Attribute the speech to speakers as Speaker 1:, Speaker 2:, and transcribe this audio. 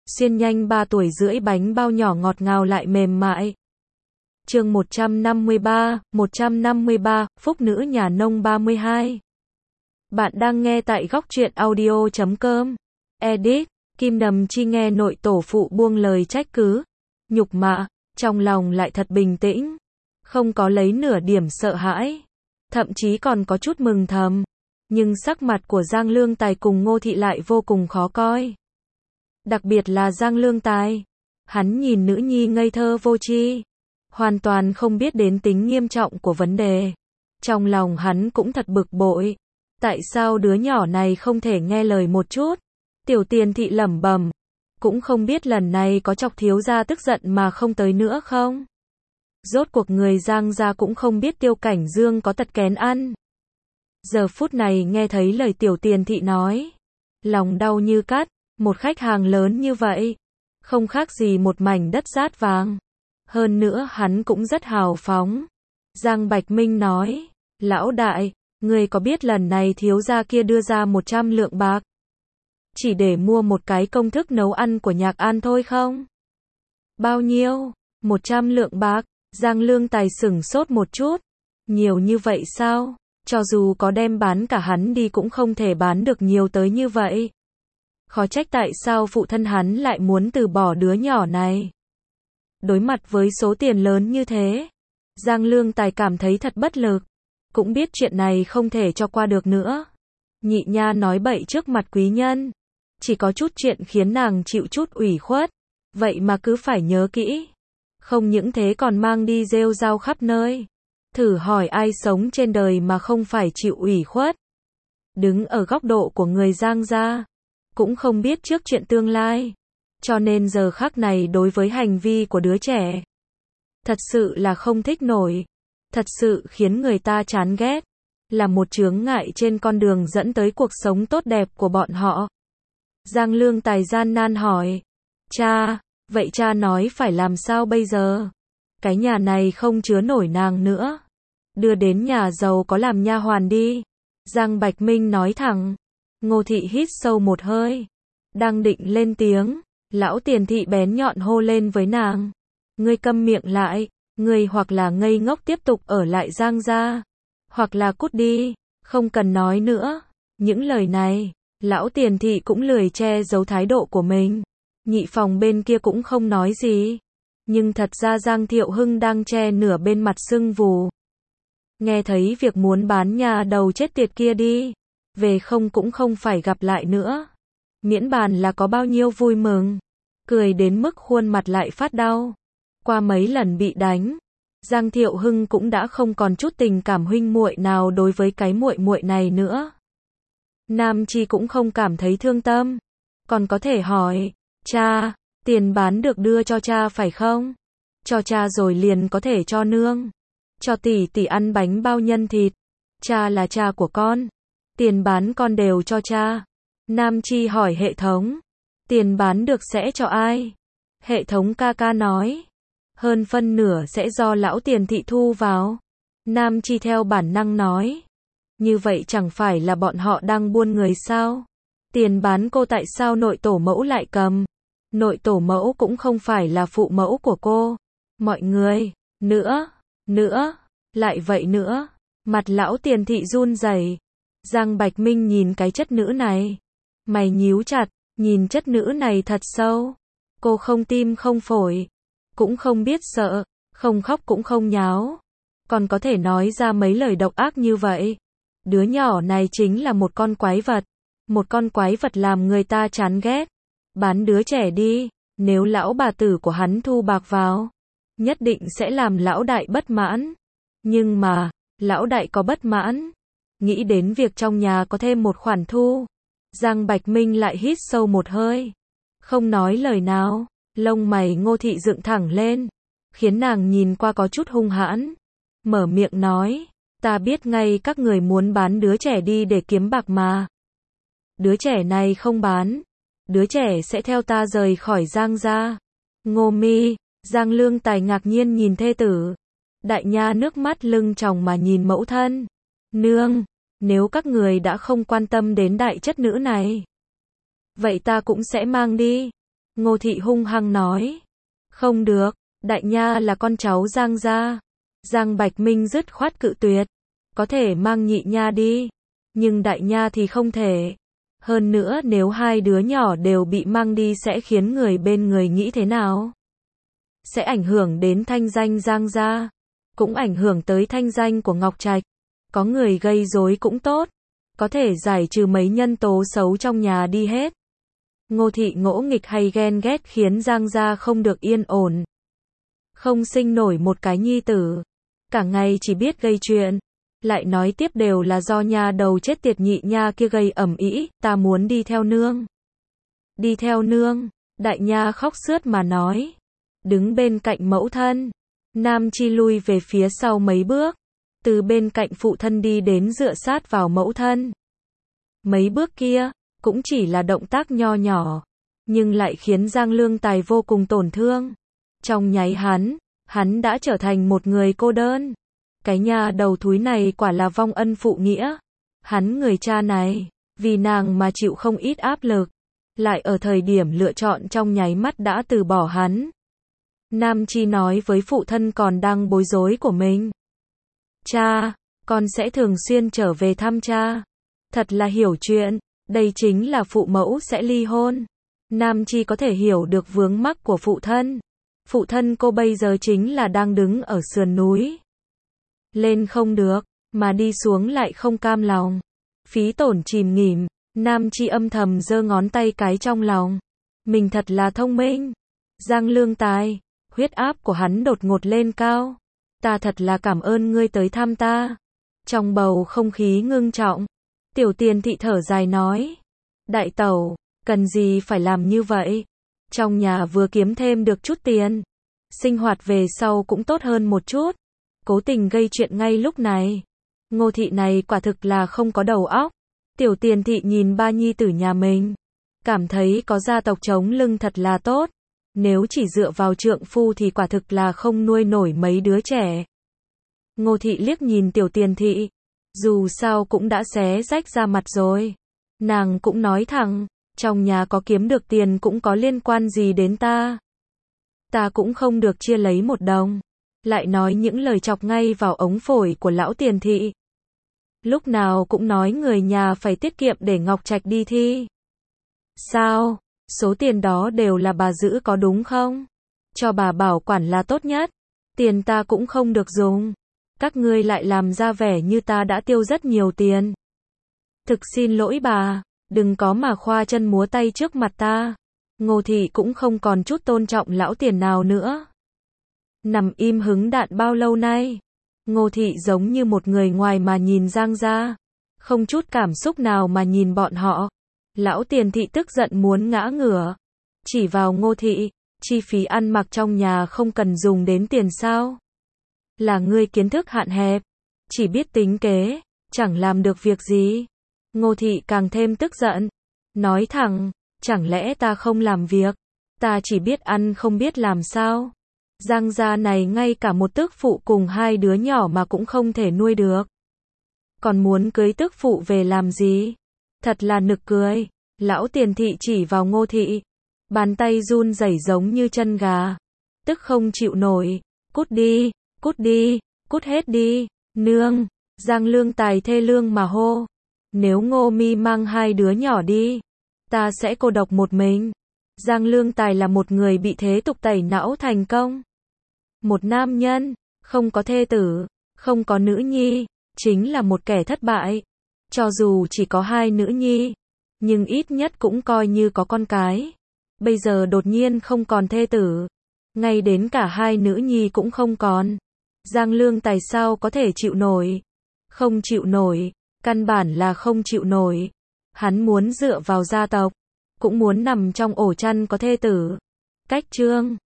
Speaker 1: xiên nhanh 3 tuổi rưỡi bánh bao nhỏ ngọt ngào lại mềm mại. Chương 153, Phúc nữ nhà nông 32. Bạn đang nghe tại góc truyện audio.com. Edit, Kim Đầm Chi nghe nội tổ phụ buông lời trách cứ, nhục mạ, trong lòng lại thật bình tĩnh, không có lấy nửa điểm sợ hãi, thậm chí còn có chút mừng thầm, nhưng sắc mặt của Giang Lương Tài cùng Ngô Thị lại vô cùng khó coi. Đặc biệt là Giang Lương Tài, hắn nhìn nữ nhi ngây thơ vô tri, hoàn toàn không biết đến tính nghiêm trọng của vấn đề. Trong lòng hắn cũng thật bực bội, tại sao đứa nhỏ này không thể nghe lời một chút? Tiểu Tiền Thị lẩm bẩm, cũng không biết lần này có chọc thiếu gia tức giận mà không tới nữa không? Rốt cuộc người Giang gia cũng không biết Tiêu Cảnh Dương có tật kén ăn. Giờ phút này nghe thấy lời Tiểu Tiền Thị nói, lòng đau như cắt, một khách hàng lớn như vậy, không khác gì một mảnh đất dát vàng. Hơn nữa hắn cũng rất hào phóng. Giang Bạch Minh nói, lão đại, ngươi có biết lần này thiếu gia kia đưa ra 100 lượng bạc, chỉ để mua một cái công thức nấu ăn của Nhạc An thôi không? Bao nhiêu? 100 lượng bạc, Giang Lương Tài sửng sốt một chút. Nhiều như vậy sao? Cho dù có đem bán cả hắn đi cũng không thể bán được nhiều tới như vậy. Khó trách tại sao phụ thân hắn lại muốn từ bỏ đứa nhỏ này. Đối mặt với số tiền lớn như thế, Giang Lương Tài cảm thấy thật bất lực, cũng biết chuyện này không thể cho qua được nữa. Nhị nha nói bậy trước mặt quý nhân, chỉ có chút chuyện khiến nàng chịu chút ủy khuất, vậy mà cứ phải nhớ kỹ. Không những thế còn mang đi rêu rao khắp nơi. Thử hỏi ai sống trên đời mà không phải chịu ủy khuất. Đứng ở góc độ của người Giang gia, cũng không biết trước chuyện tương lai. Cho nên giờ khắc này đối với hành vi của đứa trẻ, thật sự là không thích nổi. Thật sự khiến người ta chán ghét. Là một chướng ngại trên con đường dẫn tới cuộc sống tốt đẹp của bọn họ. Giang Lương Tài gian nan hỏi, cha, vậy cha nói phải làm sao bây giờ? Cái nhà này không chứa nổi nàng nữa. Đưa đến nhà giàu có làm nha hoàn đi. Giang Bạch Minh nói thẳng. Ngô Thị hít sâu một hơi, đang định lên tiếng, lão Tiền Thị bén nhọn hô lên với nàng. Ngươi câm miệng lại, ngươi hoặc là ngây ngốc tiếp tục ở lại Giang gia, hoặc là cút đi, không cần nói nữa. Những lời này, lão Tiền Thị cũng lười che giấu thái độ của mình. Nhị phòng bên kia cũng không nói gì. Nhưng thật ra Giang Thiệu Hưng đang che nửa bên mặt sưng vù. Nghe thấy việc muốn bán nhà đầu chết tiệt kia đi, về không cũng không phải gặp lại nữa. Miễn bàn là có bao nhiêu vui mừng. Cười đến mức khuôn mặt lại phát đau. Qua mấy lần bị đánh, Giang Thiệu Hưng cũng đã không còn chút tình cảm huynh muội nào đối với cái muội muội này nữa. Nam Chi cũng không cảm thấy thương tâm, còn có thể hỏi, cha, tiền bán được đưa cho cha phải không? Cho cha rồi liền có thể cho nương. Cho tỷ tỷ ăn bánh bao nhân thịt. Cha là cha của con. Tiền bán con đều cho cha. Nam Chi hỏi hệ thống. Tiền bán được sẽ cho ai? Hệ thống ca ca nói. Hơn phân nửa sẽ do lão Tiền Thị thu vào. Nam Chi theo bản năng nói. Như vậy chẳng phải là bọn họ đang buôn người sao? Tiền bán cô tại sao nội tổ mẫu lại cầm? Nội tổ mẫu cũng không phải là phụ mẫu của cô. Mọi người, nữa, lại vậy nữa. Mặt lão Tiền Thị run rẩy. Giang Bạch Minh nhìn cái chất nữ này. Mày nhíu chặt, nhìn chất nữ này thật sâu. Cô không tim không phổi, cũng không biết sợ, không khóc cũng không nháo. Còn có thể nói ra mấy lời độc ác như vậy. Đứa nhỏ này chính là một con quái vật. Một con quái vật làm người ta chán ghét. Bán đứa trẻ đi, nếu lão bà tử của hắn thu bạc vào, nhất định sẽ làm lão đại bất mãn. Nhưng mà, lão đại có bất mãn. Nghĩ đến việc trong nhà có thêm một khoản thu, Giang Bạch Minh lại hít sâu một hơi. Không nói lời nào, lông mày Ngô Thị dựng thẳng lên, khiến nàng nhìn qua có chút hung hãn. Mở miệng nói, ta biết ngay các người muốn bán đứa trẻ đi để kiếm bạc mà. Đứa trẻ này không bán, đứa trẻ sẽ theo ta rời khỏi Giang gia. Ngô Mi, Giang Lương Tài ngạc nhiên nhìn thê tử. Đại nha nước mắt lưng tròng mà nhìn mẫu thân. Nương, nếu các người đã không quan tâm đến đại chất nữ này, vậy ta cũng sẽ mang đi. Ngô Thị hung hăng nói. Không được, Đại Nha là con cháu Giang gia. Giang Bạch Minh dứt khoát cự tuyệt. Có thể mang Nhị Nha đi, nhưng Đại Nha thì không thể. Hơn nữa nếu hai đứa nhỏ đều bị mang đi sẽ khiến người bên người nghĩ thế nào? Sẽ ảnh hưởng đến thanh danh Giang gia, cũng ảnh hưởng tới thanh danh của Ngọc Trạch. Có người gây rối cũng tốt, có thể giải trừ mấy nhân tố xấu trong nhà đi hết. Ngô Thị ngỗ nghịch hay ghen ghét khiến Giang gia không được yên ổn. Không sinh nổi một cái nhi tử, cả ngày chỉ biết gây chuyện. Lại nói tiếp đều là do nha đầu chết tiệt Nhị Nha kia gây ầm ĩ, ta muốn đi theo nương. Đi theo nương, Đại Nha khóc sướt mà nói. Đứng bên cạnh mẫu thân, Nam Chi lui về phía sau mấy bước, từ bên cạnh phụ thân đi đến dựa sát vào mẫu thân. Mấy bước kia, cũng chỉ là động tác nho nhỏ, nhưng lại khiến Giang Lương Tài vô cùng tổn thương. Trong nháy hắn đã trở thành một người cô đơn. Cái nhà đầu thúi này quả là vong ân phụ nghĩa. Hắn người cha này, vì nàng mà chịu không ít áp lực, lại ở thời điểm lựa chọn trong nháy mắt đã từ bỏ hắn. Nam Chi nói với phụ thân còn đang bối rối của mình. Cha, con sẽ thường xuyên trở về thăm cha. Thật là hiểu chuyện, đây chính là phụ mẫu sẽ ly hôn. Nam Chi có thể hiểu được vướng mắc của phụ thân. Phụ thân cô bây giờ chính là đang đứng ở sườn núi. Lên không được, mà đi xuống lại không cam lòng. Phí tổn chìm nghỉm, Nam Chi âm thầm giơ ngón tay cái trong lòng. Mình thật là thông minh. Giang Lương Tài, huyết áp của hắn đột ngột lên cao. Ta thật là cảm ơn ngươi tới thăm ta. Trong bầu không khí ngưng trọng, Tiểu Tiền Thị thở dài nói. Đại tẩu, cần gì phải làm như vậy? Trong nhà vừa kiếm thêm được chút tiền, sinh hoạt về sau cũng tốt hơn một chút. Cố tình gây chuyện ngay lúc này. Ngô Thị này quả thực là không có đầu óc. Tiểu Tiền Thị nhìn ba nhi tử nhà mình, cảm thấy có gia tộc chống lưng thật là tốt. Nếu chỉ dựa vào trượng phu thì quả thực là không nuôi nổi mấy đứa trẻ. Ngô Thị liếc nhìn Tiểu Tiền Thị, dù sao cũng đã xé rách ra mặt rồi. Nàng cũng nói thẳng, trong nhà có kiếm được tiền cũng có liên quan gì đến ta. Ta cũng không được chia lấy một đồng. Lại nói những lời chọc ngay vào ống phổi của lão Tiền Thị. Lúc nào cũng nói người nhà phải tiết kiệm để Ngọc Trạch đi thi. Sao? Số tiền đó đều là bà giữ có đúng không? Cho bà bảo quản là tốt nhất. Tiền ta cũng không được dùng. Các ngươi lại làm ra vẻ như ta đã tiêu rất nhiều tiền. Thực xin lỗi bà, đừng có mà khoa chân múa tay trước mặt ta. Ngô Thị cũng không còn chút tôn trọng lão Tiền nào nữa. Nằm im hứng đạn bao lâu nay? Ngô Thị giống như một người ngoài mà nhìn Giang gia, không chút cảm xúc nào mà nhìn bọn họ. Lão Tiền Thị tức giận muốn ngã ngửa, chỉ vào Ngô Thị, chi phí ăn mặc trong nhà không cần dùng đến tiền sao? Là ngươi kiến thức hạn hẹp, chỉ biết tính kế, chẳng làm được việc gì. Ngô Thị càng thêm tức giận, nói thẳng, chẳng lẽ ta không làm việc, ta chỉ biết ăn không biết làm sao? Giang gia này ngay cả một tức phụ cùng hai đứa nhỏ mà cũng không thể nuôi được. Còn muốn cưới tức phụ về làm gì? Thật là nực cười. Lão Tiền Thị chỉ vào Ngô Thị, bàn tay run rẩy giống như chân gà. Tức không chịu nổi. Cút đi, cút đi, cút hết đi. Nương, Giang Lương Tài thê lương mà hô. Nếu Ngô Mi mang hai đứa nhỏ đi, ta sẽ cô độc một mình. Giang Lương Tài là một người bị thế tục tẩy não thành công. Một nam nhân, không có thê tử, không có nữ nhi, chính là một kẻ thất bại. Cho dù chỉ có hai nữ nhi, nhưng ít nhất cũng coi như có con cái. Bây giờ đột nhiên không còn thê tử, ngay đến cả hai nữ nhi cũng không còn. Giang Lương Tài sao có thể chịu nổi? Không chịu nổi, căn bản là không chịu nổi. Hắn muốn dựa vào gia tộc, cũng muốn nằm trong ổ chăn có thê tử. Cách chương